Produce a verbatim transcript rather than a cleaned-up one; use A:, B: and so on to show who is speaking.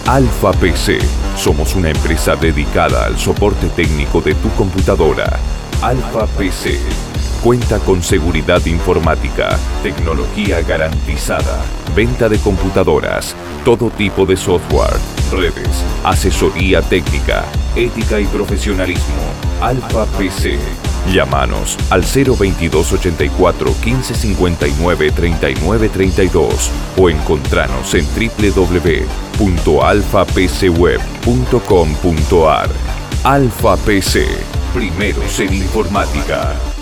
A: Alfa P C. Somos una empresa dedicada al soporte técnico de tu computadora. Alfa P C. Cuenta con seguridad informática, tecnología garantizada, venta de computadoras, todo tipo de software, redes, asesoría técnica, ética y profesionalismo. Alfa P C. Llámanos al cero veintidós ochenta y cuatro quince cincuenta y nueve treinta y nueve treinta y dos o encontranos en doble u doble u doble u punto alfa p c web punto com punto a r. Alfa P C, primeros en informática.